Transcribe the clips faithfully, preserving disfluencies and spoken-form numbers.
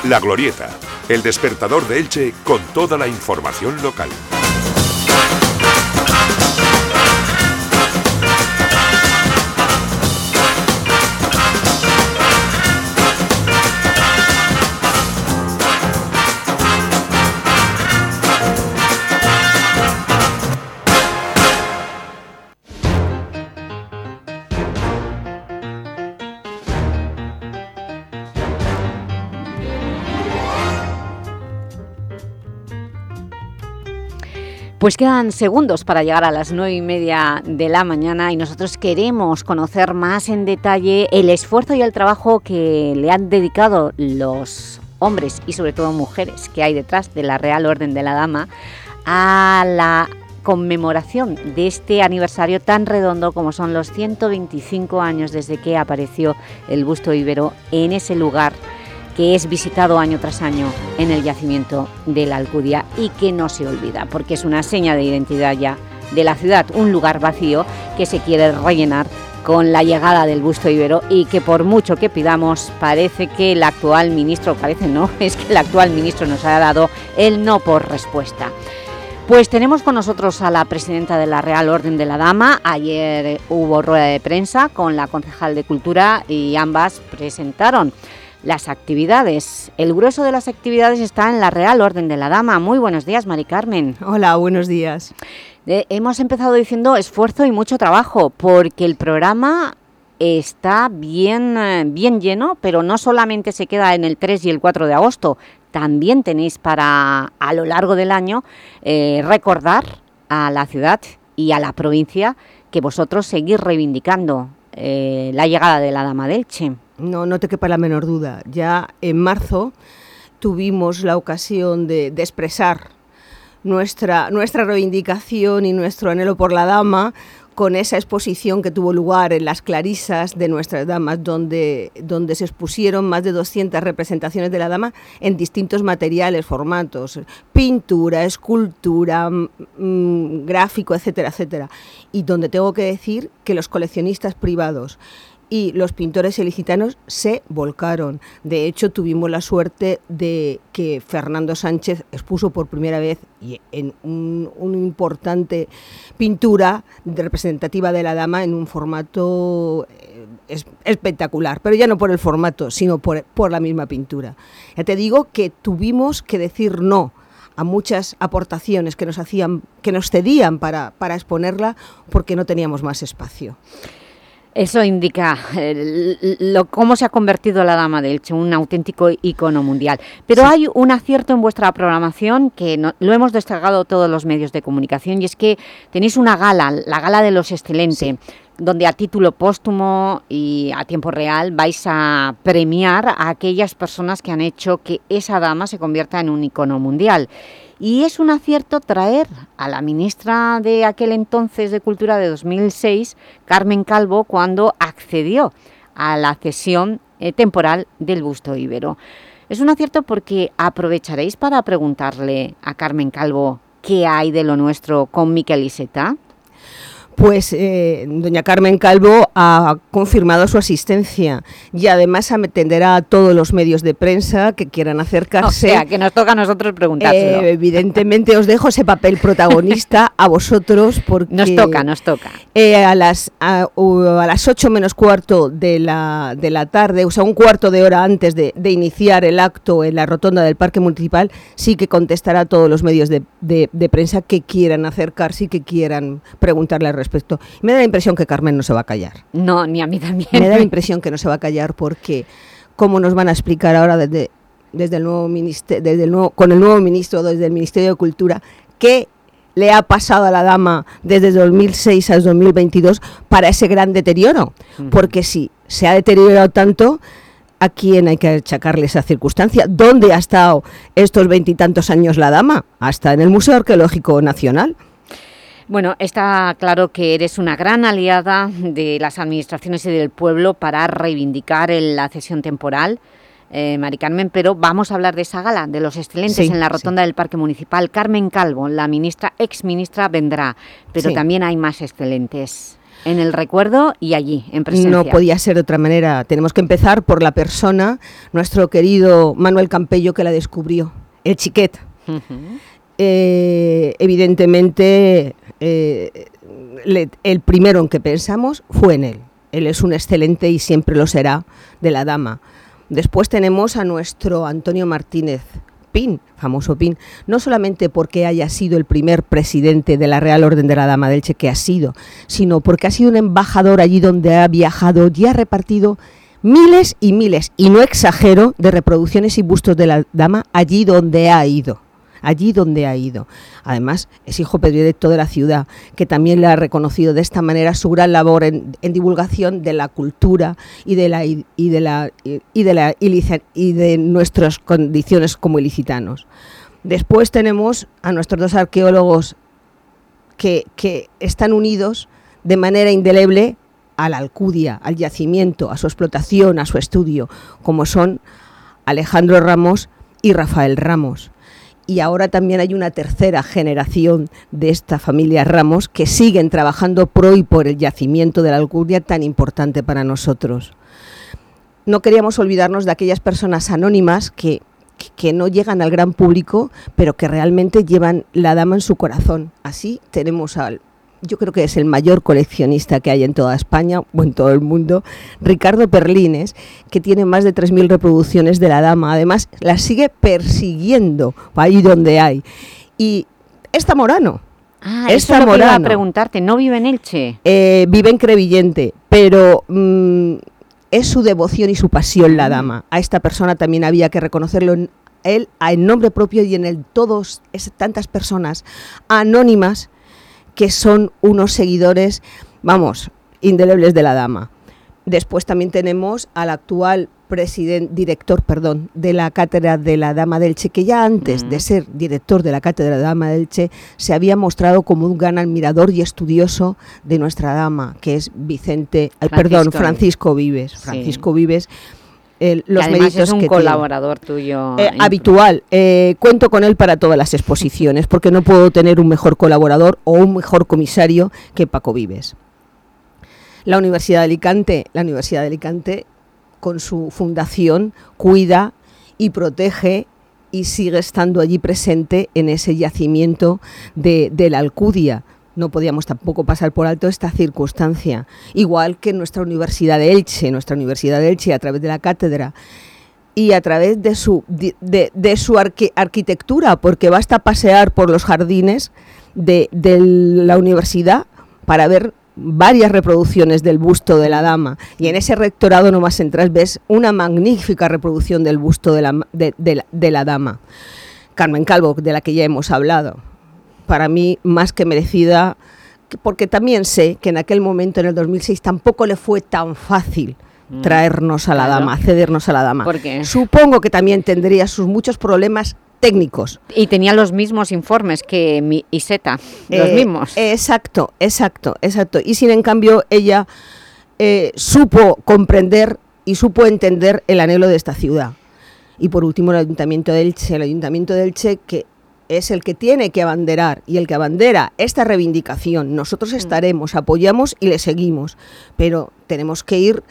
La Glorieta, el despertador de Elche con toda la información local. Pues quedan segundos para llegar a las nueve y media de la mañana y nosotros queremos conocer más en detalle el esfuerzo y el trabajo que le han dedicado los hombres y sobre todo mujeres que hay detrás de la Real Orden de la Dama a la conmemoración de este aniversario tan redondo como son los ciento veinticinco años desde que apareció el busto íbero en ese lugar que es visitado año tras año en el yacimiento de la Alcudia y que no se olvida, porque es una seña de identidad ya de la ciudad, un lugar vacío que se quiere rellenar con la llegada del busto íbero y que por mucho que pidamos, parece que el actual ministro, parece no, es que el actual ministro nos ha dado el no por respuesta. Pues tenemos con nosotros a la presidenta de la Real Orden de la Dama. Ayer hubo rueda de prensa con la concejal de Cultura y ambas presentaron las actividades. El grueso de las actividades está en la Real Orden de la Dama. Muy buenos días, Mari Carmen. Hola, buenos días. Eh, hemos empezado diciendo esfuerzo y mucho trabajo, porque el programa está bien, eh, bien lleno, pero no solamente se queda en el tres y el cuatro de agosto, también tenéis para, a lo largo del año, eh, recordar a la ciudad y a la provincia que vosotros seguís reivindicando eh, la llegada de la Dama de Elche. No, no te quepa la menor duda. Ya en marzo tuvimos la ocasión de, de expresar nuestra, nuestra reivindicación y nuestro anhelo por la Dama con esa exposición que tuvo lugar en las Clarisas de nuestras damas, donde, donde se expusieron más de doscientas representaciones de la Dama en distintos materiales, formatos, pintura, escultura, mmm, gráfico, etcétera, etcétera. Y donde tengo que decir que los coleccionistas privados y los pintores ilicitanos se volcaron. De hecho, tuvimos la suerte de que Fernando Sánchez expuso por primera vez en un, una importante pintura representativa de la Dama en un formato eh, es, espectacular, pero ya no por el formato, sino por, por la misma pintura. Ya te digo que tuvimos que decir no a muchas aportaciones que nos hacían, que nos cedían para, para exponerla, porque no teníamos más espacio. Eso indica eh, lo, cómo se ha convertido la Dama de Elche, un auténtico icono mundial. Pero sí, hay un acierto en vuestra programación que no, lo hemos destacado todos los medios de comunicación, y es que tenéis una gala, la Gala de los Excelentes, sí, donde a título póstumo y a tiempo real vais a premiar a aquellas personas que han hecho que esa Dama se convierta en un icono mundial. Y es un acierto traer a la ministra de aquel entonces de Cultura de dos mil seis, Carmen Calvo, cuando accedió a la cesión eh, temporal del busto íbero. Es un acierto porque aprovecharéis para preguntarle a Carmen Calvo qué hay de lo nuestro con Miquel Iceta. Pues eh, doña Carmen Calvo ha confirmado su asistencia y además atenderá a todos los medios de prensa que quieran acercarse. O sea, que nos toca a nosotros preguntárselo. Eh, evidentemente os dejo ese papel protagonista a vosotros porque... Nos toca, nos toca. Eh, a las a, a las ocho menos cuarto de la, de la tarde, o sea, un cuarto de hora antes de, de iniciar el acto en la rotonda del Parque Municipal, sí que contestará a todos los medios de, de, de prensa que quieran acercarse y que quieran preguntarle al respecto. Me da la impresión que Carmen no se va a callar. No, ni a mí también. Me da la impresión que no se va a callar porque, ¿cómo nos van a explicar ahora desde, desde el nuevo ministerio, desde el nuevo, con el nuevo ministro, desde el Ministerio de Cultura, qué le ha pasado a la Dama desde dos mil seis a dos mil veintidós para ese gran deterioro? Uh-huh. Porque si se ha deteriorado tanto, ¿a quién hay que achacarle esa circunstancia? ¿Dónde ha estado estos veintitantos años la Dama? Hasta en el Museo Arqueológico Nacional. Bueno, está claro que eres una gran aliada de las administraciones y del pueblo para reivindicar el, la cesión temporal, eh, Mari Carmen, pero vamos a hablar de esa gala, de los excelentes sí, en la rotonda sí. del Parque Municipal. Carmen Calvo, la ministra, ex-ministra, vendrá, pero sí. también hay más excelentes. En el recuerdo y allí, en presencia. No podía ser de otra manera. Tenemos que empezar por la persona, nuestro querido Manuel Campello, que la descubrió, el Chiquet. Uh-huh. Eh, evidentemente, eh, le, el primero en que pensamos fue en él. Él es un excelente y siempre lo será de la Dama. Después tenemos a nuestro Antonio Martínez Pin, famoso Pin, no solamente porque haya sido el primer presidente de la Real Orden de la Dama de Elche, que ha sido, sino porque ha sido un embajador allí donde ha viajado y ha repartido miles y miles, y no exagero, de reproducciones y bustos de la Dama allí donde ha ido. allí donde ha ido. Además, es hijo predilecto de la ciudad, que también le ha reconocido de esta manera su gran labor en, en divulgación de la cultura y de la y de la y de la y de nuestras condiciones como ilicitanos. Después tenemos a nuestros dos arqueólogos que, que están unidos de manera indeleble a la Alcudia, al yacimiento, a su explotación, a su estudio, como son Alejandro Ramos y Rafael Ramos. Y ahora también hay una tercera generación de esta familia Ramos que siguen trabajando pro y por el yacimiento de la Alcudia, tan importante para nosotros. No queríamos olvidarnos de aquellas personas anónimas que, que no llegan al gran público, pero que realmente llevan la Dama en su corazón. Así tenemos al, yo creo que es el mayor coleccionista que hay en toda España o en todo el mundo, Ricardo Perlines, que tiene más de tres mil reproducciones de la Dama. Además, la sigue persiguiendo ahí donde hay. Y es zamorano. Ah, es eso es lo que iba a preguntarte. ¿No vive en Elche? Eh, vive en Crevillente, pero mmm, es su devoción y su pasión la Dama. A esta persona también había que reconocerlo en él, en nombre propio y en el todos, es, tantas personas anónimas que son unos seguidores, vamos, indelebles de la Dama. Después también tenemos al actual presidente, director, perdón, de la Cátedra de la Dama de Elche, que ya antes mm. de ser director de la Cátedra de la Dama de Elche se había mostrado como un gran admirador y estudioso de nuestra Dama, que es Vicente, Francisco, perdón, Francisco Vives. Francisco sí. Vives. El, los además méritos es un que colaborador tiene. tuyo eh, habitual, eh, cuento con él para todas las exposiciones porque no puedo tener un mejor colaborador o un mejor comisario que Paco Vives. La Universidad de Alicante, la Universidad de Alicante con su fundación cuida y protege y sigue estando allí presente en ese yacimiento de, de la Alcudia. No podíamos tampoco pasar por alto esta circunstancia, igual que nuestra Universidad de Elche, nuestra Universidad de Elche a través de la cátedra y a través de su, de, de, de su arqui, arquitectura, porque basta pasear por los jardines de, de la universidad para ver varias reproducciones del busto de la Dama, y en ese rectorado nomás entras, ves una magnífica reproducción del busto de la, de, de, la, de la Dama. Carmen Calvo, de la que ya hemos hablado, para mí más que merecida, porque también sé que en aquel momento, en el dos mil seis, tampoco le fue tan fácil mm, traernos a la claro. Dama, cedernos a la Dama. ¿Por qué? Supongo que también tendría sus muchos problemas técnicos. Y tenía los mismos informes que mi Iseta, los eh, mismos. Exacto, exacto, exacto. Y sin en cambio ella eh, supo comprender y supo entender el anhelo de esta ciudad. Y por último el Ayuntamiento de Elche, el Ayuntamiento de Elche que es el que tiene que abanderar y el que abandera esta reivindicación. Nosotros estaremos, apoyamos y le seguimos, pero tenemos que ir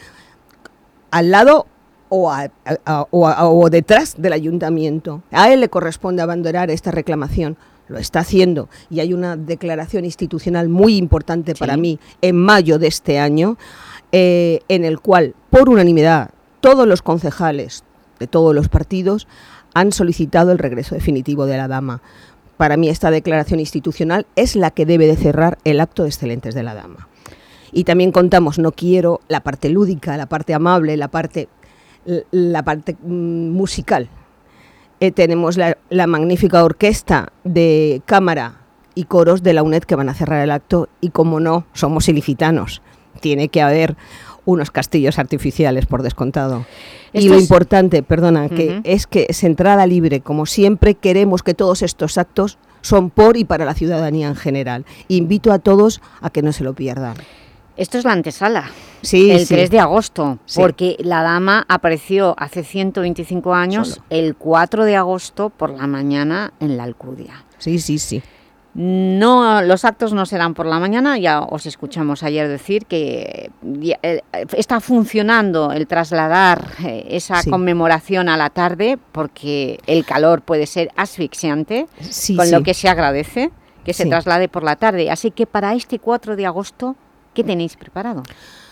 al lado o, a, a, o, a, o detrás del ayuntamiento. A él le corresponde abanderar esta reclamación. Lo está haciendo y hay una declaración institucional muy importante sí. para mí en mayo de este año, eh, en el cual, por unanimidad, todos los concejales de todos los partidos han solicitado el regreso definitivo de la Dama. Para mí esta declaración institucional es la que debe de cerrar el acto de excelentes de la Dama. Y también contamos, no quiero, la parte lúdica, la parte amable, la parte, la parte mm, musical. Eh, tenemos la, la magnífica orquesta de cámara y coros de la UNED que van a cerrar el acto y, como no, somos ilicitanos. Tiene que haber unos castillos artificiales, por descontado. Esto y lo es... importante, perdona, uh-huh. que es que es entrada libre. Como siempre queremos que todos estos actos son por y para la ciudadanía en general. Invito a todos a que no se lo pierdan. Esto es la antesala, sí, el sí. tres de agosto, sí. porque la Dama apareció hace ciento veinticinco años, Solo. el cuatro de agosto por la mañana en la Alcudia. Sí, sí, sí. No, los actos no serán por la mañana, ya os escuchamos ayer decir que está funcionando el trasladar esa sí. conmemoración a la tarde porque el calor puede ser asfixiante, sí, con sí. lo que se agradece que se sí. traslade por la tarde. Así que para este cuatro de agosto, ¿qué tenéis preparado?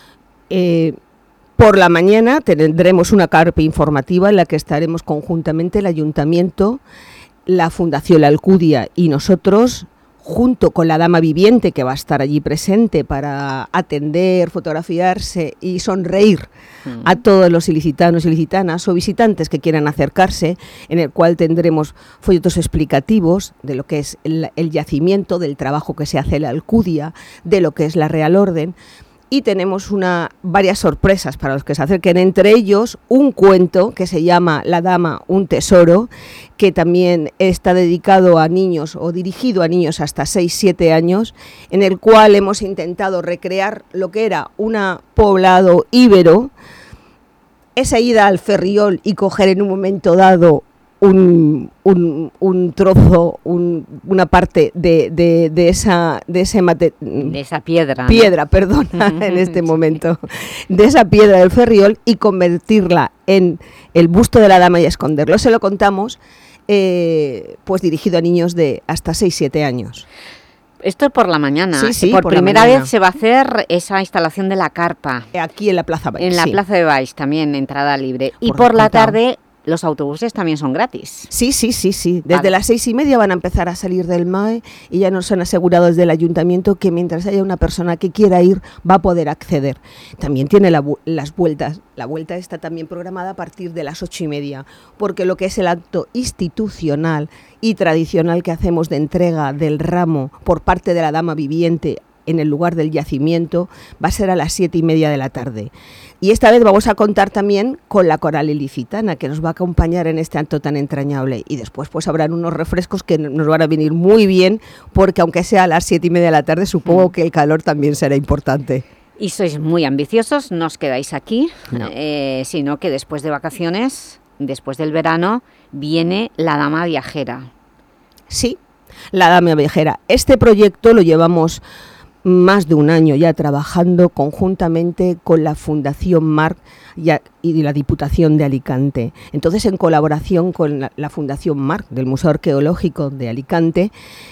Eh, por la mañana tendremos una carpa informativa en la que estaremos conjuntamente el Ayuntamiento, la Fundación La Alcudia y nosotros, junto con la Dama Viviente, que va a estar allí presente para atender, fotografiarse y sonreír mm. a todos los ilicitanos y ilicitanas o visitantes que quieran acercarse, en el cual tendremos folletos explicativos de lo que es el, el yacimiento, del trabajo que se hace en la Alcudia, de lo que es la Real Orden. Y tenemos una, varias sorpresas para los que se acerquen, entre ellos un cuento que se llama La Dama, un tesoro, que también está dedicado a niños o dirigido a niños hasta seis siete años, en el cual hemos intentado recrear lo que era un poblado íbero, esa ida al Ferriol y coger en un momento dado Un, un, un trozo, un, una parte de, de, de esa de ese mate, de esa piedra, piedra, ¿no? Perdona, en este momento, de esa piedra del Ferriol y convertirla en el busto de la dama y esconderlo. Se lo contamos, eh, pues dirigido a niños de hasta seis siete años. Esto es por la mañana. Sí, sí, por, por primera vez se va a hacer esa instalación de la carpa. Aquí en la Plaza Baix. En la sí. Plaza de Baix también, entrada libre. Por y por la tarde los autobuses también son gratis. Sí, sí, sí, sí. Desde vale. las seis y media van a empezar a salir del M A E y ya nos han asegurado desde el Ayuntamiento que mientras haya una persona que quiera ir va a poder acceder. También tiene la, las vueltas. La vuelta está también programada a partir de las ocho y media, porque lo que es el acto institucional y tradicional que hacemos de entrega del ramo por parte de la Dama Viviente en el lugar del yacimiento va a ser a las siete y media de la tarde. Y esta vez vamos a contar también con la coral ilicitana, que nos va a acompañar en este acto tan entrañable. Y después pues habrán unos refrescos que nos van a venir muy bien, porque aunque sea a las siete y media de la tarde, supongo que el calor también será importante. Y sois muy ambiciosos, no os quedáis aquí, no. eh, sino que después de vacaciones, después del verano, viene la Dama Viajera. Sí, la Dama Viajera. Este proyecto lo llevamos más de un año ya trabajando conjuntamente con la Fundación Marc y la Diputación de Alicante. Entonces, en colaboración con la, la Fundación Marc del Museo Arqueológico de Alicante,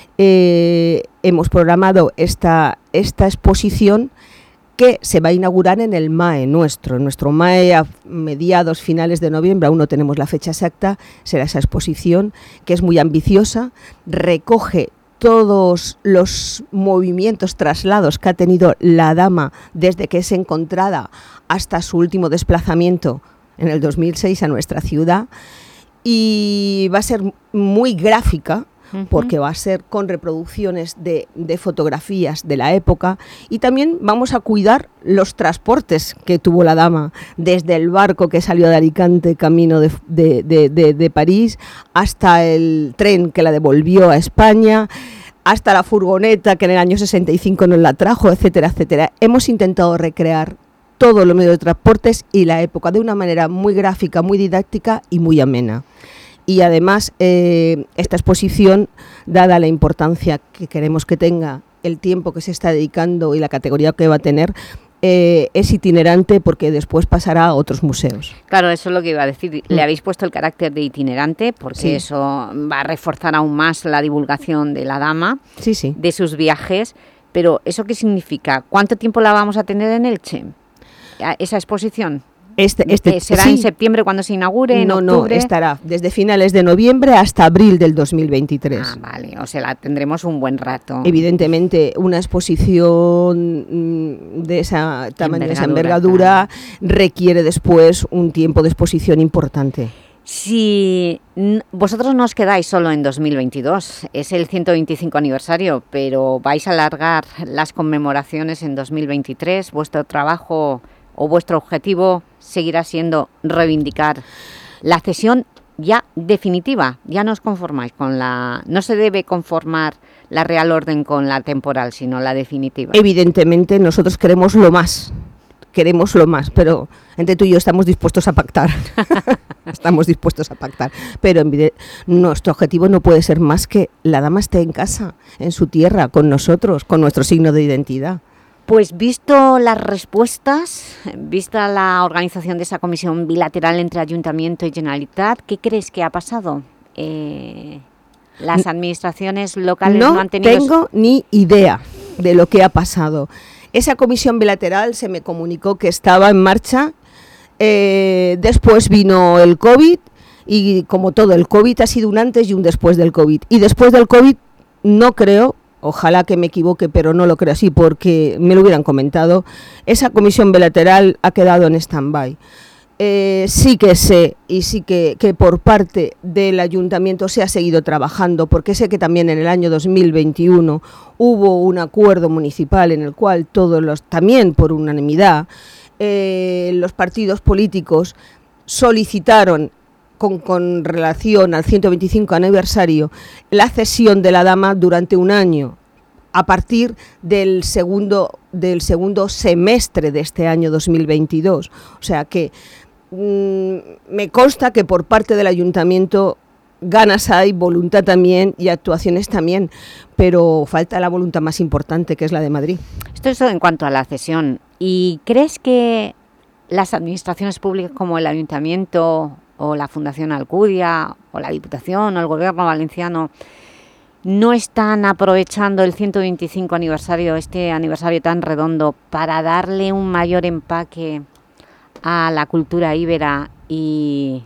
eh, hemos programado esta, esta exposición que se va a inaugurar en el M A E nuestro. Nuestro M A E a mediados, finales de noviembre, aún no tenemos la fecha exacta, será esa exposición que es muy ambiciosa, recoge todos los movimientos, traslados que ha tenido la dama desde que es encontrada hasta su último desplazamiento en el dos mil seis a nuestra ciudad, y va a ser muy gráfica, uh-huh. porque va a ser con reproducciones de, de fotografías de la época, y también vamos a cuidar los transportes que tuvo la dama, desde el barco que salió de Alicante camino de, de, de, de, de París, hasta el tren que la devolvió a España, hasta la furgoneta que en el año sesenta y cinco nos la trajo, etcétera, etcétera. Hemos intentado recrear todos los medios de transportes y la época de una manera muy gráfica, muy didáctica y muy amena. Y además, eh, esta exposición, dada la importancia que queremos que tenga, el tiempo que se está dedicando y la categoría que va a tener, eh, es itinerante porque después pasará a otros museos. Claro, eso es lo que iba a decir. Le habéis puesto el carácter de itinerante porque sí. eso va a reforzar aún más la divulgación de la dama, sí, sí. de sus viajes. Pero, ¿eso qué significa? ¿Cuánto tiempo la vamos a tener en Elche, esa exposición? Este, este, ¿Será sí. en septiembre cuando se inaugure? ¿En no, octubre? No, estará desde finales de noviembre hasta abril del dos mil veintitrés. Ah, vale, o sea, la tendremos un buen rato. Evidentemente, una exposición de esa tamaño, de esa envergadura, claro. requiere después un tiempo de exposición importante. Si vosotros no os quedáis solo en dos mil veintidós, es el ciento veinticinco aniversario, pero vais a alargar las conmemoraciones en dos mil veintitrés, vuestro trabajo o vuestro objetivo seguirá siendo reivindicar la cesión ya definitiva. Ya no os conformáis con la... No se debe conformar la Real Orden con la temporal, sino la definitiva. Evidentemente nosotros queremos lo más, queremos lo más, pero entre tú y yo estamos dispuestos a pactar. Estamos dispuestos a pactar. Pero en, nuestro objetivo no puede ser más que la dama esté en casa, en su tierra, con nosotros, con nuestro signo de identidad. Pues visto las respuestas, vista la organización de esa comisión bilateral entre Ayuntamiento y Generalitat, ¿qué crees que ha pasado? Eh, ¿Las administraciones locales no, no han tenido...? No tengo ni idea de lo que ha pasado. Esa comisión bilateral se me comunicó que estaba en marcha, eh, después vino el COVID y como todo, el COVID ha sido un antes y un después del COVID. Y después del COVID no creo... Ojalá que me equivoque, pero no lo creo así porque me lo hubieran comentado. Esa comisión bilateral ha quedado en stand-by. Eh, sí que sé y sí que, que por parte del ayuntamiento se ha seguido trabajando, porque sé que también en el año dos mil veintiuno hubo un acuerdo municipal en el cual todos los, también por unanimidad, eh, los partidos políticos solicitaron Con, con relación al ciento veinticinco aniversario, la cesión de la dama durante un año, a partir del segundo, del segundo semestre de este año dos mil veintidós. O sea que mmm, me consta que por parte del ayuntamiento ganas hay, voluntad también y actuaciones también, pero falta la voluntad más importante, que es la de Madrid. Esto es en cuanto a la cesión. ¿Y crees que las administraciones públicas como el ayuntamiento o la Fundación Alcudia, o la Diputación, o el Gobierno valenciano, no están aprovechando el ciento veinticinco aniversario, este aniversario tan redondo, para darle un mayor empaque a la cultura íbera y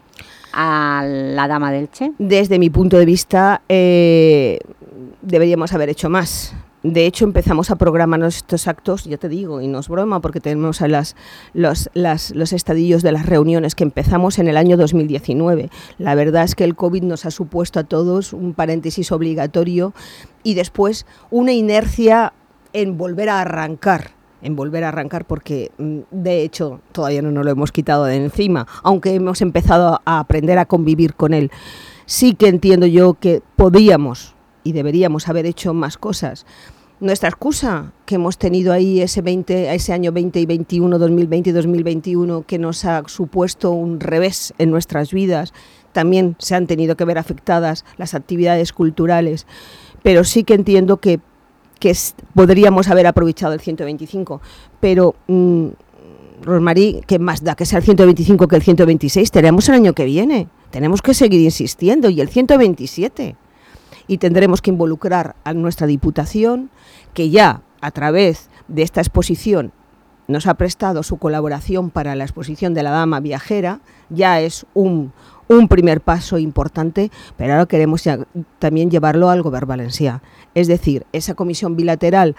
a la Dama de Elche? Desde mi punto de vista, eh, deberíamos haber hecho más. De hecho, empezamos a programar estos actos, ya te digo, y no es broma, porque tenemos a las, los, las, los estadillos de las reuniones que empezamos en el año dos mil diecinueve. La verdad es que el COVID nos ha supuesto a todos un paréntesis obligatorio y después una inercia en volver a arrancar, en volver a arrancar porque, de hecho, todavía no nos lo hemos quitado de encima, aunque hemos empezado a aprender a convivir con él. Sí que entiendo yo que podíamos y deberíamos haber hecho más cosas. Nuestra excusa que hemos tenido ahí ese, veinte, ese año veinte y veintiuno, dos mil veinte y dos mil veintiuno, que nos ha supuesto un revés en nuestras vidas, también se han tenido que ver afectadas las actividades culturales, pero sí que entiendo que, que podríamos haber aprovechado el ciento veinticinco, pero mmm, Rosmarie, ¿qué más da que sea el ciento veinticinco que el ciento veintiséis? Tenemos el año que viene, tenemos que seguir insistiendo, y el ciento veintisiete. Y tendremos que involucrar a nuestra Diputación, que ya a través de esta exposición nos ha prestado su colaboración para la exposición de la Dama Viajera. Ya es un, un primer paso importante, pero ahora queremos ya, también llevarlo al Govern valencià. Es decir, esa comisión bilateral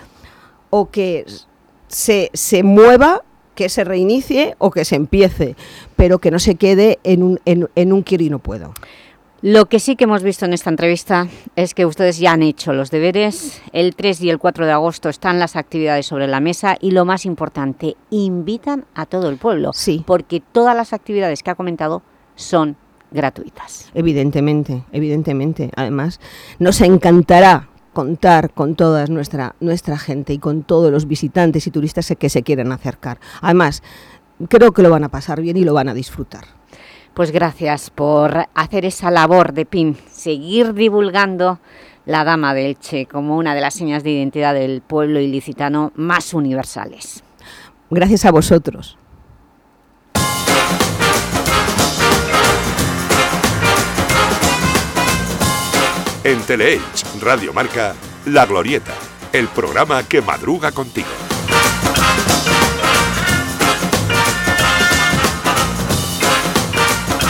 o que se, se mueva, que se reinicie o que se empiece, pero que no se quede en un, en, en un quiero y no puedo. Lo que sí que hemos visto en esta entrevista es que ustedes ya han hecho los deberes. El tres y el cuatro de agosto están las actividades sobre la mesa y, lo más importante, invitan a todo el pueblo. Sí. Porque todas las actividades que ha comentado son gratuitas. Evidentemente, evidentemente. Además, nos encantará contar con toda nuestra, nuestra gente y con todos los visitantes y turistas que se quieran acercar. Además, creo que lo van a pasar bien y lo van a disfrutar. Pues gracias por hacer esa labor de P I N, seguir divulgando la Dama de Elche como una de las señas de identidad del pueblo ilicitano más universales. Gracias a vosotros. En Teleelch Radio Marca, La Glorieta, el programa que madruga contigo.